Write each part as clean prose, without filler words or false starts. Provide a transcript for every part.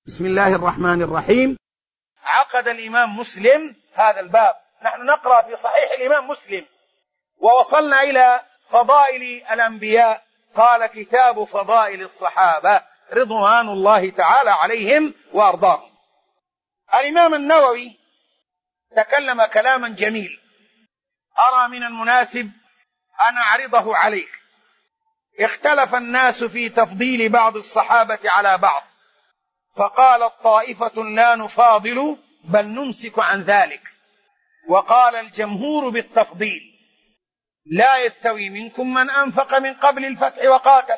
بسم الله الرحمن الرحيم. عقد الإمام مسلم هذا الباب. نحن نقرأ في صحيح الإمام مسلم ووصلنا إلى فضائل الأنبياء. قال: كتاب فضائل الصحابة رضوان الله تعالى عليهم وأرضاهم. الإمام النووي تكلم كلاما جميل، أرى من المناسب أن أعرضه عليك. اختلف الناس في تفضيل بعض الصحابة على بعض، فقالت طائفة: لا نفاضل بل نمسك عن ذلك. وقال الجمهور بالتفضيل: لا يستوي منكم من أنفق من قبل الفتح وقاتل.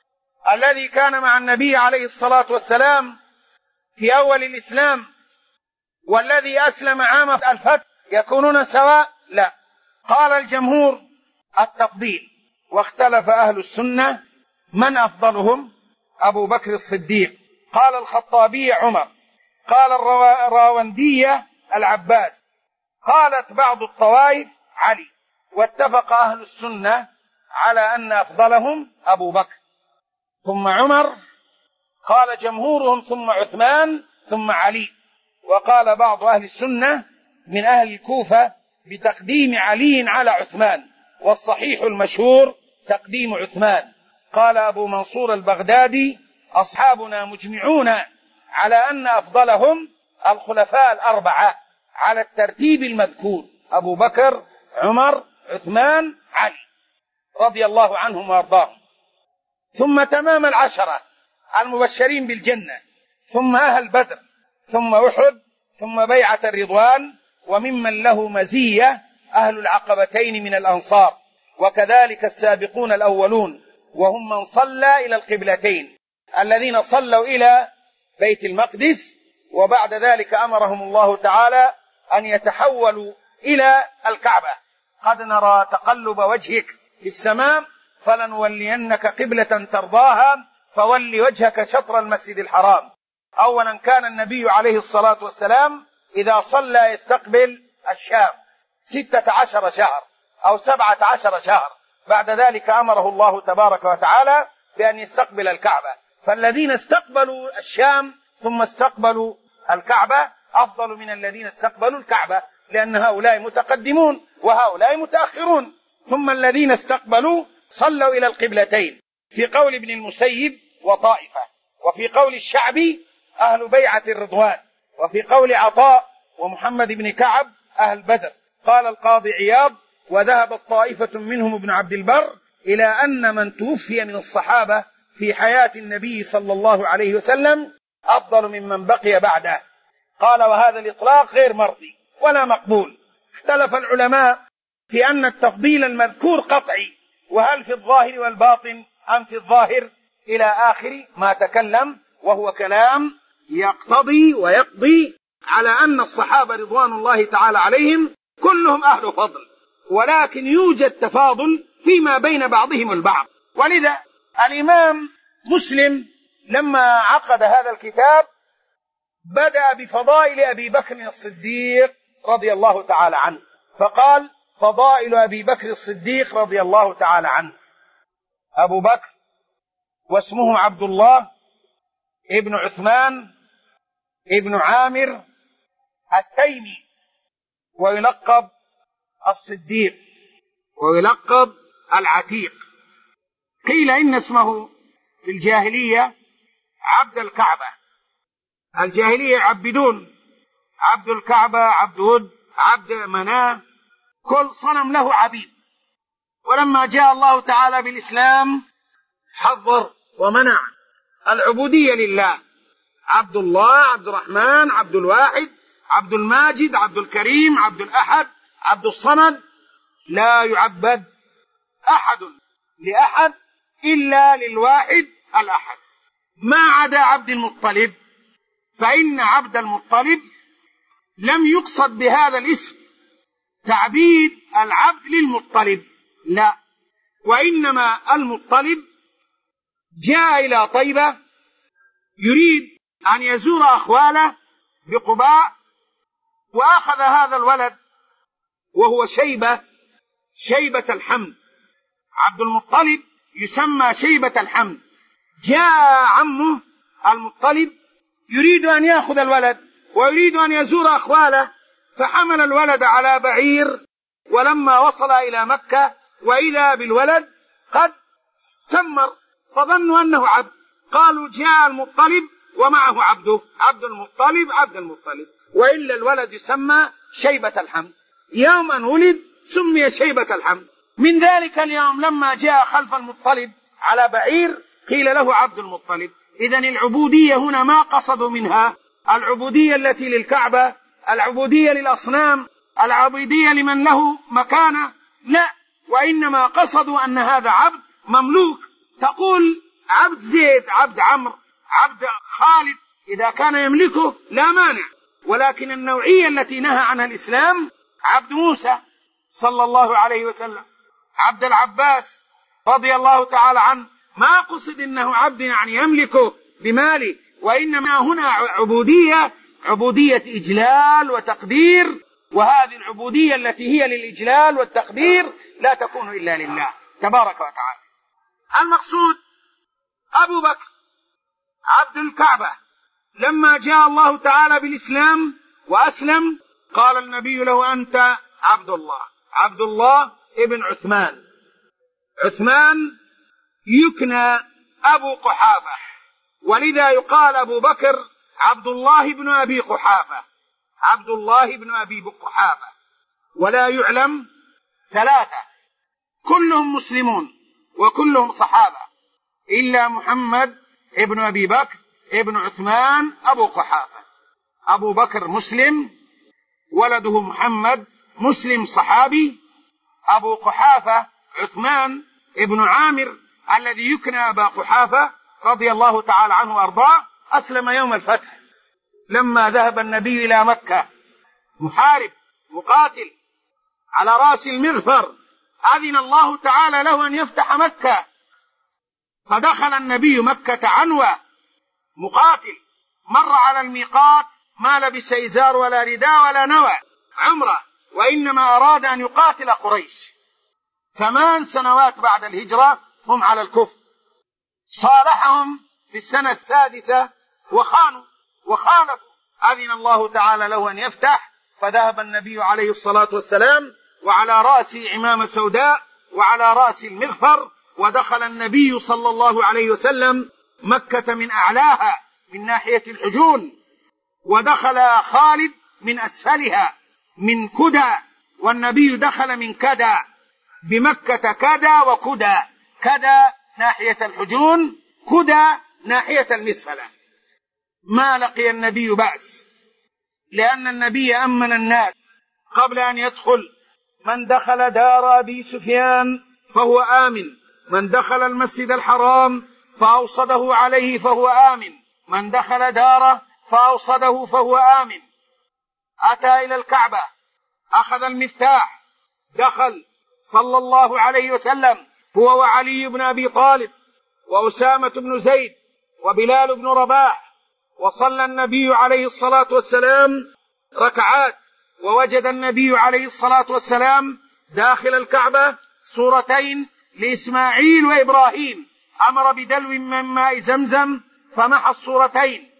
الذي كان مع النبي عليه الصلاة والسلام في أول الإسلام والذي أسلم عام الفتح يكونون سواء؟ لا. قال الجمهور التفضيل. واختلف أهل السنة من أفضلهم. أبو بكر الصديق، قال الخطابي عمر، قال الراوندية العباس، قالت بعض الطوائف علي. واتفق أهل السنة على أن أفضلهم أبو بكر ثم عمر، قال جمهورهم ثم عثمان ثم علي. وقال بعض أهل السنة من أهل الكوفة بتقديم علي على عثمان، والصحيح المشهور تقديم عثمان. قال أبو منصور البغدادي: أصحابنا مجمعون على أن أفضلهم الخلفاء الأربعة على الترتيب المذكور: أبو بكر، عمر، عثمان، علي، رضي الله عنهم وأرضاهم. ثم تمام العشرة المبشرين بالجنة، ثم أهل بدر، ثم أحد، ثم بيعة الرضوان. وممن له مزية أهل العقبتين من الأنصار، وكذلك السابقون الأولون، وهم من صلى إلى القبلتين، الذين صلوا إلى بيت المقدس، وبعد ذلك أمرهم الله تعالى أن يتحولوا إلى الكعبة. قد نرى تقلب وجهك في السماء فلنولينك قبلة ترضاها فول وجهك شطر المسجد الحرام. أولا كان النبي عليه الصلاة والسلام إذا صلى يستقبل الشام 16 شهر أو 17 شهر، بعد ذلك أمره الله تبارك وتعالى بأن يستقبل الكعبة. فالذين استقبلوا الشام ثم استقبلوا الكعبة أفضل من الذين استقبلوا الكعبة، لأن هؤلاء متقدمون وهؤلاء متأخرون. ثم الذين استقبلوا صلوا إلى القبلتين، في قول ابن المسيب وطائفة، وفي قول الشعبي أهل بيعة الرضوان، وفي قول عطاء ومحمد بن كعب أهل بدر. قال القاضي عياض: وذهبت طائفة منهم ابن عبد البر إلى أن من توفي من الصحابة في حياة النبي صلى الله عليه وسلم أفضل ممن بقي بعده. قال: وهذا الإطلاق غير مرضي ولا مقبول. اختلف العلماء في أن التفضيل المذكور قطعي، وهل في الظاهر والباطن أم في الظاهر، إلى آخر ما تكلم، وهو كلام يقتضي ويقضي على أن الصحابة رضوان الله تعالى عليهم كلهم أهل فضل، ولكن يوجد تفاضل فيما بين بعضهم البعض. ولذا الإمام مسلم لما عقد هذا الكتاب بدأ بفضائل أبي بكر الصديق رضي الله تعالى عنه، فقال: فضائل أبي بكر الصديق رضي الله تعالى عنه. أبو بكر واسمه عبد الله ابن عثمان ابن عامر التيمي، ويلقب الصديق، ويلقب العتيق. قيل إن اسمه في الجاهلية عبد الكعبة. الجاهلية يعبدون عبد الكعبة، عبد ود، عبد مناه، كل صنم له عبيد. ولما جاء الله تعالى بالإسلام حظر ومنع العبودية لله: عبد الله، عبد الرحمن، عبد الواحد، عبد الماجد، عبد الكريم، عبد الأحد، عبد الصمد. لا يعبد أحد لأحد إلا للواحد الأحد، ما عدا عبد المطلب، فإن عبد المطلب لم يقصد بهذا الاسم تعبيد العبد للمطلب، لا، وإنما المطلب جاء إلى طيبة يريد أن يزور أخواله بقباء، وأخذ هذا الولد وهو شيبة الحمد. عبد المطلب يسمى شيبة الحمد. جاء عمه المطلب يريد أن يأخذ الولد ويريد أن يزور أخواله، فحمل الولد على بعير، ولما وصل إلى مكة وإذا بالولد قد سمر، فظنوا أنه عبد، قالوا جاء المطلب ومعه عبده، عبد المطلب، وإلا الولد يسمى شيبة الحمد، يوم أن ولد سمي شيبة الحمد. من ذلك اليوم لما جاء خلف المطلب على بعير قيل له عبد المطلب. إذن العبودية هنا ما قصدوا منها العبودية التي للكعبة، العبودية للأصنام، العبودية لمن له مكانة، لا، وإنما قصدوا أن هذا عبد مملوك. تقول عبد زيد، عبد عمرو، عبد خالد، إذا كان يملكه لا مانع، ولكن النوعية التي نهى عنها الإسلام عبد موسى صلى الله عليه وسلم، عبد العباس رضي الله تعالى عنه، ما قصد إنه عبد يعني يملكه بماله، وإنما هنا عبودية إجلال وتقدير، وهذه العبودية التي هي للإجلال والتقدير لا تكون إلا لله تبارك وتعالى. المقصود أبو بكر عبد الكعبة، لما جاء الله تعالى بالإسلام وأسلم قال النبي له أنت عبد الله ابن عثمان يكنى أبو قحافة، ولذا يقال أبو بكر عبد الله بن أبي قحافة، ولا يعلم ثلاثة كلهم مسلمون وكلهم صحابة إلا محمد ابن أبي بكر ابن عثمان أبو قحافة. أبو بكر مسلم، ولده محمد مسلم صحابي، أبو قحافة عثمان ابن عامر الذي يكنى أبا قحافة رضي الله تعالى عنه وأرضاه، أسلم يوم الفتح لما ذهب النبي إلى مكة محارب مقاتل على رأس المغفر، أذن الله تعالى له أن يفتح مكة، فدخل النبي مكة عنوة مقاتل، مر على الميقات ما لبس إزار ولا رداء ولا نوى عمره، وإنما أراد أن يقاتل قريش. 8 سنوات بعد الهجرة هم على الكفر، صالحهم في السنة 6 وخالفوا، أذن الله تعالى له أن يفتح، فذهب النبي عليه الصلاة والسلام وعلى رأسه عمامة سوداء وعلى رأس المغفر، ودخل النبي صلى الله عليه وسلم مكة من أعلاها من ناحية الحجون، ودخل خالد من أسفلها من كدى، والنبي دخل من كدى، بمكة كدى وكدى، كدى ناحية الحجون، كدى ناحية المسفلة. ما لقي النبي بأس، لأن النبي أمن الناس قبل أن يدخل. من دخل دار أبي سفيان فهو آمن، من دخل المسجد الحرام فأوصده عليه فهو آمن، من دخل داره فأوصده فهو آمن. أتى إلى الكعبة، أخذ المفتاح، دخل صلى الله عليه وسلم هو وعلي بن أبي طالب وأسامة بن زيد وبلال بن رباح، وصلى النبي عليه الصلاة والسلام ركعات، ووجد النبي عليه الصلاة والسلام داخل الكعبة سورتين لإسماعيل وإبراهيم، أمر بدلو من ماء زمزم فمحى السورتين،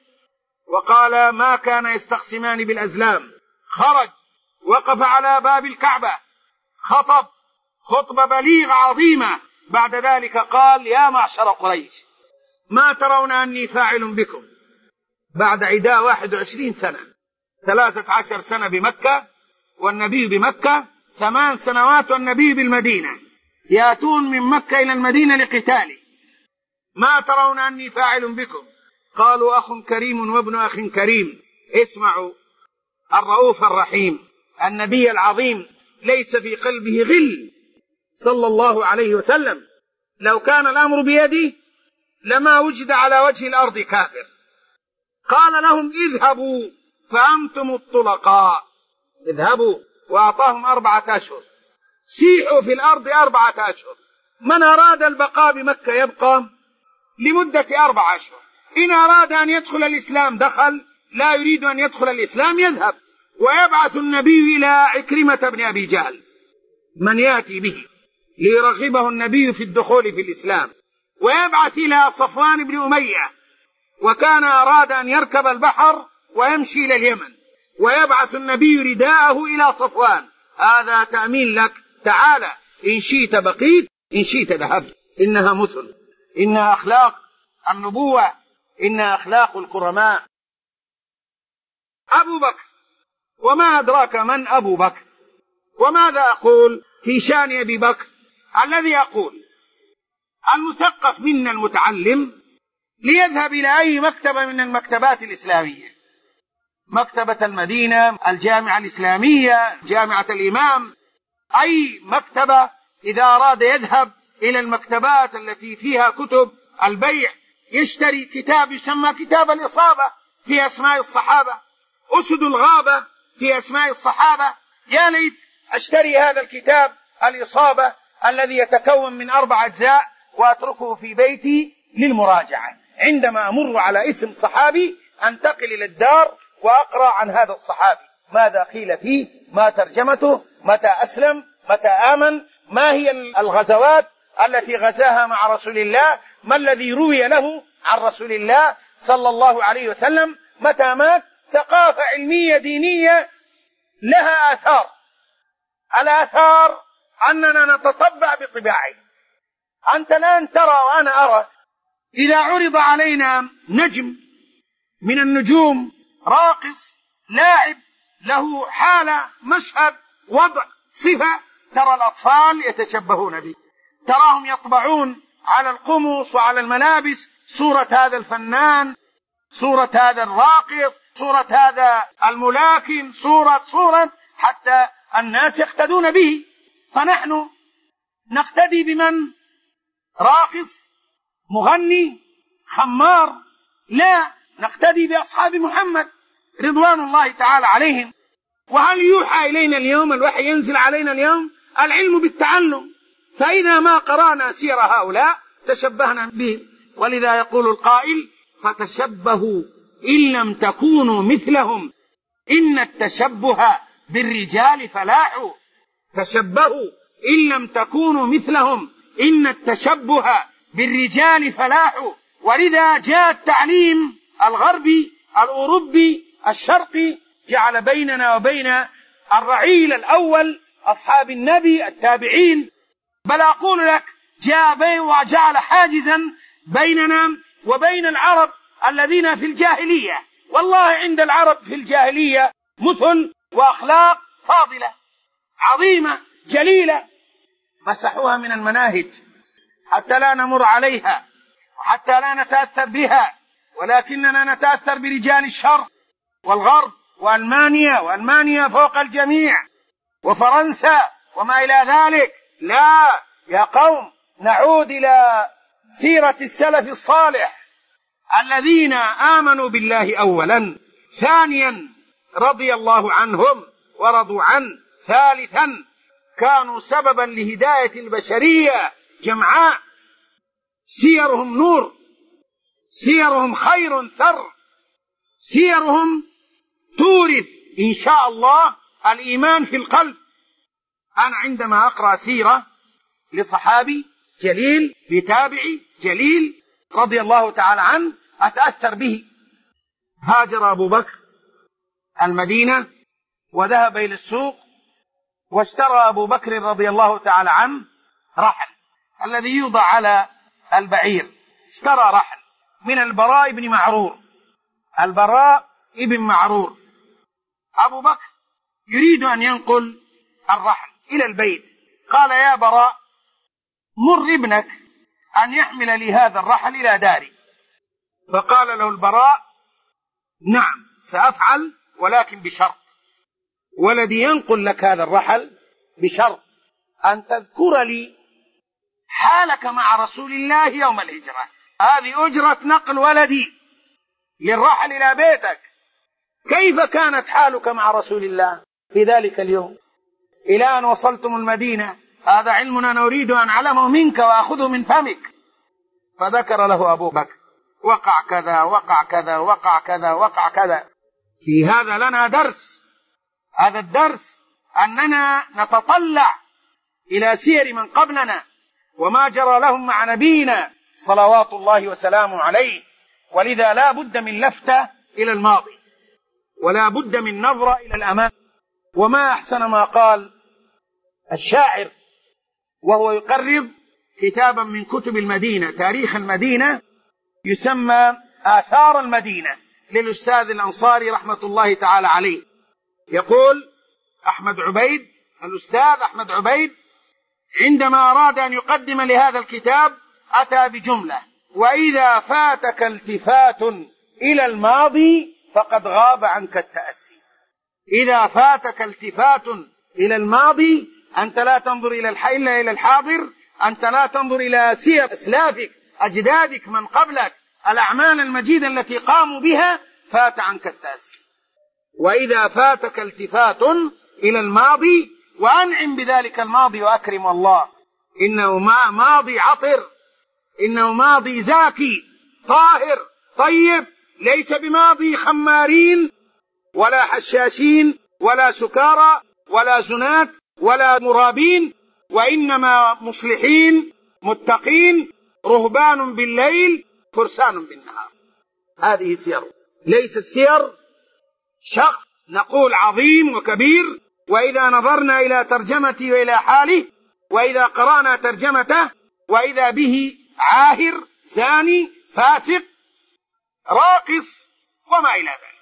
وقال ما كان يستقسمان بالأزلام. خرج وقف على باب الكعبة، خطب خطبة بليغة عظيمة، بعد ذلك قال يا معشر قريش ما ترون أني فاعل بكم بعد عداء 21 سنة، 13 سنة بمكة والنبي بمكة، 8 سنوات والنبي بالمدينة، يأتون من مكة إلى المدينة لقتالي، ما ترون أني فاعل بكم؟ قالوا أخ كريم وابن أخ كريم. اسمعوا الرؤوف الرحيم، النبي العظيم ليس في قلبه غل صلى الله عليه وسلم، لو كان الأمر بيده لما وجد على وجه الأرض كافر. قال لهم اذهبوا فأنتم الطلقاء، اذهبوا، وأعطاهم 4 أشهر، سيحوا في الأرض 4 أشهر، من أراد البقاء بمكة يبقى لمدة 4 أشهر، إن أراد أن يدخل الإسلام دخل، لا يريد أن يدخل الإسلام يذهب. ويبعث النبي إلى عكرمة بن أبي جهل من يأتي به ليرغبه النبي في الدخول في الإسلام، ويبعث إلى صفوان بن أمية وكان أراد أن يركب البحر ويمشي إلى اليمن، ويبعث النبي رداءه إلى صفوان: هذا تأمين لك، تعالى، إن شئت بقيت إن شئت ذهبت. إنها مثل، إنها أخلاق النبوة، إنها أخلاق الكرماء. أبو بكر، وما أدراك من أبو بكر؟ وماذا أقول في شأن أبي بكر؟ الذي يقول المثقف منا المتعلم ليذهب إلى أي مكتبة من المكتبات الإسلامية، مكتبة المدينة، الجامعة الإسلامية، جامعة الإمام، أي مكتبة، إذا أراد يذهب إلى المكتبات التي فيها كتب البيع يشتري كتاب يسمى كتاب الإصابة في أسماء الصحابة، أسد الغابة في أسماء الصحابة. يا ليت أشتري هذا الكتاب الإصابة الذي يتكون من 4 أجزاء وأتركه في بيتي للمراجعة، عندما أمر على اسم صحابي أنتقل إلى الدار وأقرأ عن هذا الصحابي، ماذا قيل فيه، ما ترجمته، متى أسلم، متى آمن، ما هي الغزوات التي غزاها مع رسول الله، ما الذي روي له عن رسول الله صلى الله عليه وسلم، متى مات. ثقافة علمية دينية لها آثار. الآثار أننا نتطبع بطباعه. أنت الآن ترى وأنا أرى، إذا عرض علينا نجم من النجوم، راقص، لاعب، له حالة، مشهد، وضع، صفة، ترى الأطفال يتشبهون به، تراهم يطبعون على القمص وعلى الملابس صورة هذا الفنان، صورة هذا الراقص، صورة هذا الملاكم، صورة حتى الناس يقتدون به. فنحن نقتدي بمن؟ راقص، مغني، خمار؟ لا، نقتدي بأصحاب محمد رضوان الله تعالى عليهم. وهل يوحى إلينا اليوم؟ الوحي ينزل علينا اليوم؟ العلم بالتعلم. فإذا ما قرأنا سير هؤلاء تشبهنا بهم. ولذا يقول القائل: فتشبهوا إن لم تكونوا مثلهم إن التشبه بالرجال فلاح. تشبهوا إن لم تكونوا مثلهم إن التشبه بالرجال فلاح. ولذا جاء التعليم الغربي الأوروبي الشرقي جعل بيننا وبين الرعيل الأول أصحاب النبي التابعين، بل أقول لك جاء وجعل حاجزا بيننا وبين العرب الذين في الجاهلية. والله عند العرب في الجاهلية مثل وأخلاق فاضلة عظيمة جليلة، مسحوها من المناهج حتى لا نمر عليها وحتى لا نتأثر بها، ولكننا نتأثر برجال الشرق والغرب وألمانيا فوق الجميع، وفرنسا وما إلى ذلك. لا يا قوم، نعود إلى سيرة السلف الصالح الذين آمنوا بالله أولا، ثانيا رضي الله عنهم ورضوا عنه، ثالثا كانوا سببا لهداية البشرية جمعاء. سيرهم نور، سيرهم خير ثر، سيرهم تورث إن شاء الله الإيمان في القلب. أنا عندما أقرأ سيرة لصحابي جليل بتابعي جليل رضي الله تعالى عنه أتأثر به. هاجر أبو بكر المدينة وذهب إلى السوق، واشترى أبو بكر رضي الله تعالى عنه رحل الذي يوضع على البعير، اشترى رحل من البراء بن معرور. البراء ابن معرور، أبو بكر يريد أن ينقل الرحل إلى البيت، قال: يا براء، مر ابنك أن يحمل لي هذا الرحل إلى داري. فقال له البراء: نعم سأفعل، ولكن بشرط، ولدي ينقل لك هذا الرحل بشرط أن تذكر لي حالك مع رسول الله يوم الهجرة. هذه أجرة نقل ولدي للرحل إلى بيتك. كيف كانت حالك مع رسول الله في ذلك اليوم إلى أن وصلتم المدينة؟ هذا علمنا نريد أن نعلمه منك وأخذه من فمك. فذكر له أبو بكر: وقع كذا وقع كذا وقع كذا وقع كذا. في هذا لنا درس، هذا الدرس أننا نتطلع إلى سير من قبلنا وما جرى لهم مع نبينا صلوات الله وسلامه عليه. ولذا لا بد من لفتة إلى الماضي، ولا بد من نظرة إلى الأمام. وما أحسن ما قال الشاعر وهو يقرض كتابا من كتب المدينة، تاريخ المدينة، يسمى آثار المدينة، للأستاذ الأنصاري رحمة الله تعالى عليه. يقول أحمد عبيد، الأستاذ أحمد عبيد، عندما أراد أن يقدم لهذا الكتاب أتى بجملة: وإذا فاتك التفات إلى الماضي فقد غاب عنك التأسي. إذا فاتك التفات إلى الماضي، أنت لا تنظر إلا إلى الحاضر، أنت لا تنظر إلى سير أسلافك أجدادك من قبلك، الأعمال المجيدة التي قاموا بها، فات عنك التأسي. وإذا فاتك التفات إلى الماضي، وأنعم بذلك الماضي وأكرم الله، إنه ماضي عطر، إنه ماضي زاكي طاهر طيب، ليس بماضي خمارين ولا حشاشين ولا سكارى ولا زنات ولا مرابين، وإنما مصلحين متقين رهبان بالليل فرسان بالنهار. هذه سير، ليست سير شخص نقول عظيم وكبير، وإذا نظرنا إلى ترجمته وإلى حاله، وإذا قرأنا ترجمته، وإذا به عاهر زاني فاسق راقص وما إلى ذلك.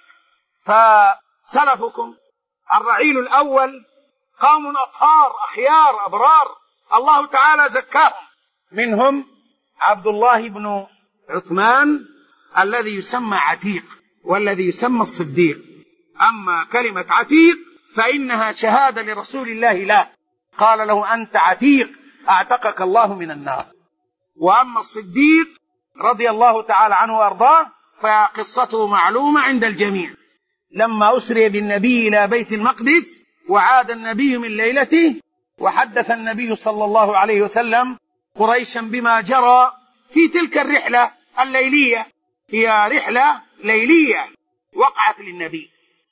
فسلفكم الرعيل الأول قوم أطهار أخيار أبرار، الله تعالى زكاهم، منهم عبد الله بن عثمان الذي يسمى عتيق، والذي يسمى الصديق. أما كلمة عتيق فإنها شهادة لرسول الله له، قال له: أنت عتيق، أعتقك الله من النار. وأما الصديق رضي الله تعالى عنه وأرضاه فقصته معلومة عند الجميع. لما أسري بالنبي إلى بيت المقدس وعاد النبي من ليلته، وحدث النبي صلى الله عليه وسلم قريشا بما جرى في تلك الرحلة الليلية. هي رحلة ليلية وقعت للنبي،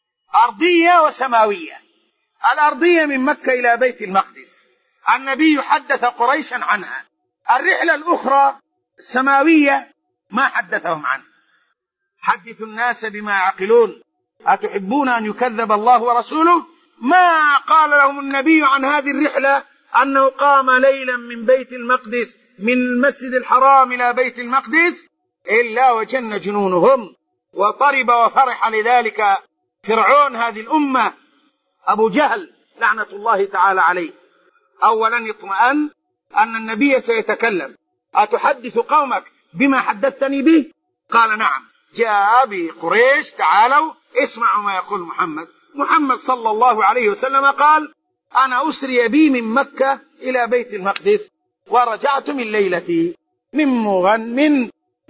أرضية وسماوية. الأرضية من مكة إلى بيت المقدس، النبي حدث قريشا عنها. الرحلة الأخرى السماوية ما حدثهم عنها. حدثوا الناس بما يعقلون، أتحبون أن يكذب الله ورسوله؟ ما قال لهم النبي عن هذه الرحلة أنه قام ليلا من بيت المقدس، من المسجد الحرام إلى بيت المقدس، إلا وجن جنونهم وطرب وفرح لذلك فرعون هذه الأمة أبو جهل لعنة الله تعالى عليه. أولا يطمئن أن النبي سيتكلم: أتحدث قومك بما حدثتني به؟ قال: نعم. جاء بقريش: تعالوا اسمعوا ما يقول محمد صلى الله عليه وسلم قال: أنا أسري بي من مكة إلى بيت المقدس ورجعت من ليلتي من مغن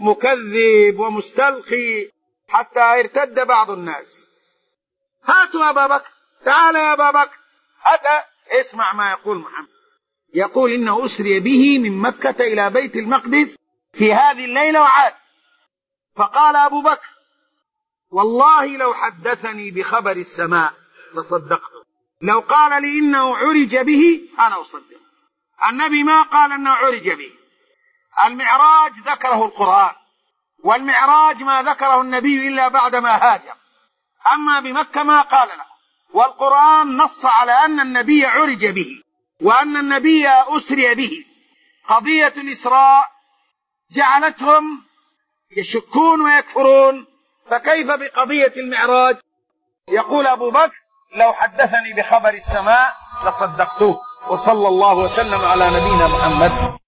مكذب ومستلقي حتى ارتد بعض الناس. هاتوا أبا بكر، تعال يا أبا بكر، أتى اسمع ما يقول محمد. يقول: إنه أسري به من مكة إلى بيت المقدس في هذه الليلة وعاد. فقال أبو بكر: والله لو حدثني بخبر السماء لصدقته، لو قال لي إنه عرج به أنا أصدق. النبي ما قال إنه عرج به. المعراج ذكره القرآن، والمعراج ما ذكره النبي إلا بعدما هاجر. أما بمكة ما قال له، والقرآن نص على أن النبي عرج به وأن النبي أسري به. قضية الإسراء جعلتهم يشكون ويكفرون، فكيف بقضية المعراج؟ يقول أبو بكر: لو حدثني بخبر السماء لصدقته. وصلى الله وسلم على نبينا محمد.